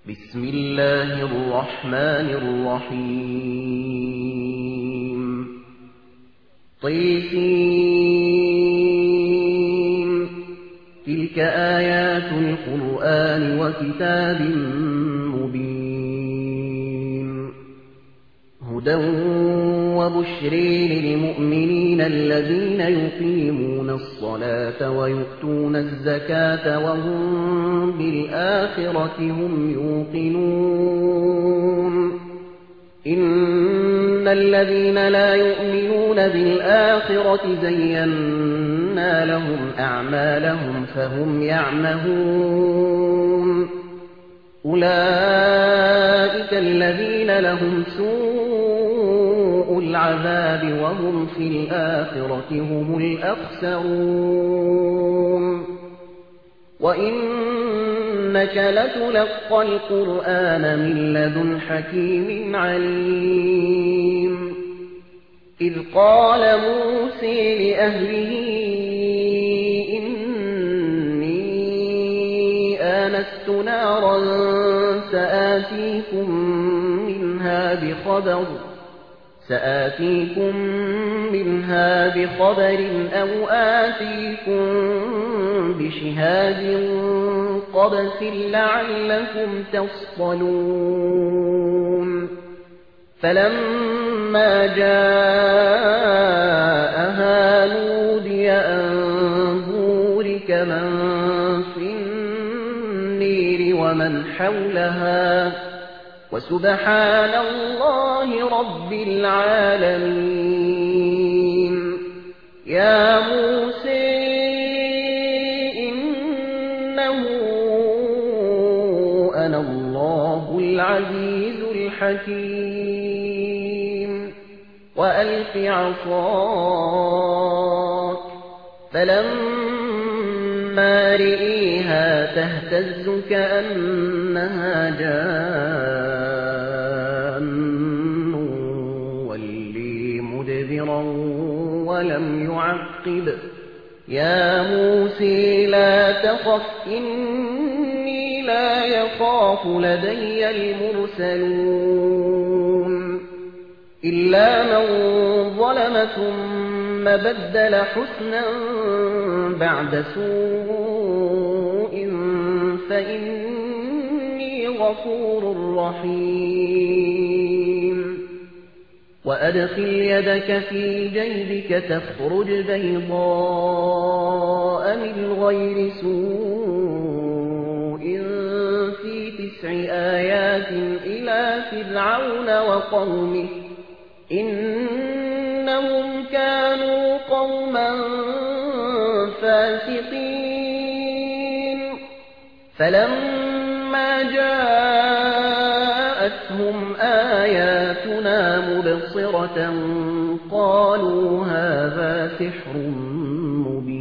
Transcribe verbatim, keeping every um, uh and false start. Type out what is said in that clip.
بسم الله الرحمن الرحيم طيسين تلك آيات القرآن وكتاب مبين هدى وبشر للمؤمنين الذين يقيمون الصلاة ويؤتون الزكاة وهم بالآخرة هم يوقنون إن الذين لا يؤمنون بالآخرة زينا لهم أعمالهم فهم يعمهون أولئك الذين لهم سوء العذاب وهم في الآخرة هم الأخسرون وإنك لتلقى القرآن من لدن حكيم عليم إذ قال موسى لأهله إني آنست نارا سآتيكم منها بخبر سآتيكم منها بخبر أو آتيكم بشهاد قبس لعلكم تصطلون فلما جاءها نودي أن بورك من في النير ومن حولها وسبحان الله رب العالمين يا موسى إنه أنا الله العزيز الحكيم وألق عصاك فلما رئيها تهتز كأنها جان ولي مدبرا ولم يعقب يا موسى لا تخف إني لا يخاف لدي المرسلون إلا من ظلم ثم بدل حسنا بعد سوء فإني غفور رحيم وأدخل يدك في جيبك تخرج بيضاء من غير سوء في تسع آيات إلى فرعون وقومه إنهم كانوا قوما فاسقين فلما جاءتهم آياتنا مبصرة قالوا هذا سحر مبين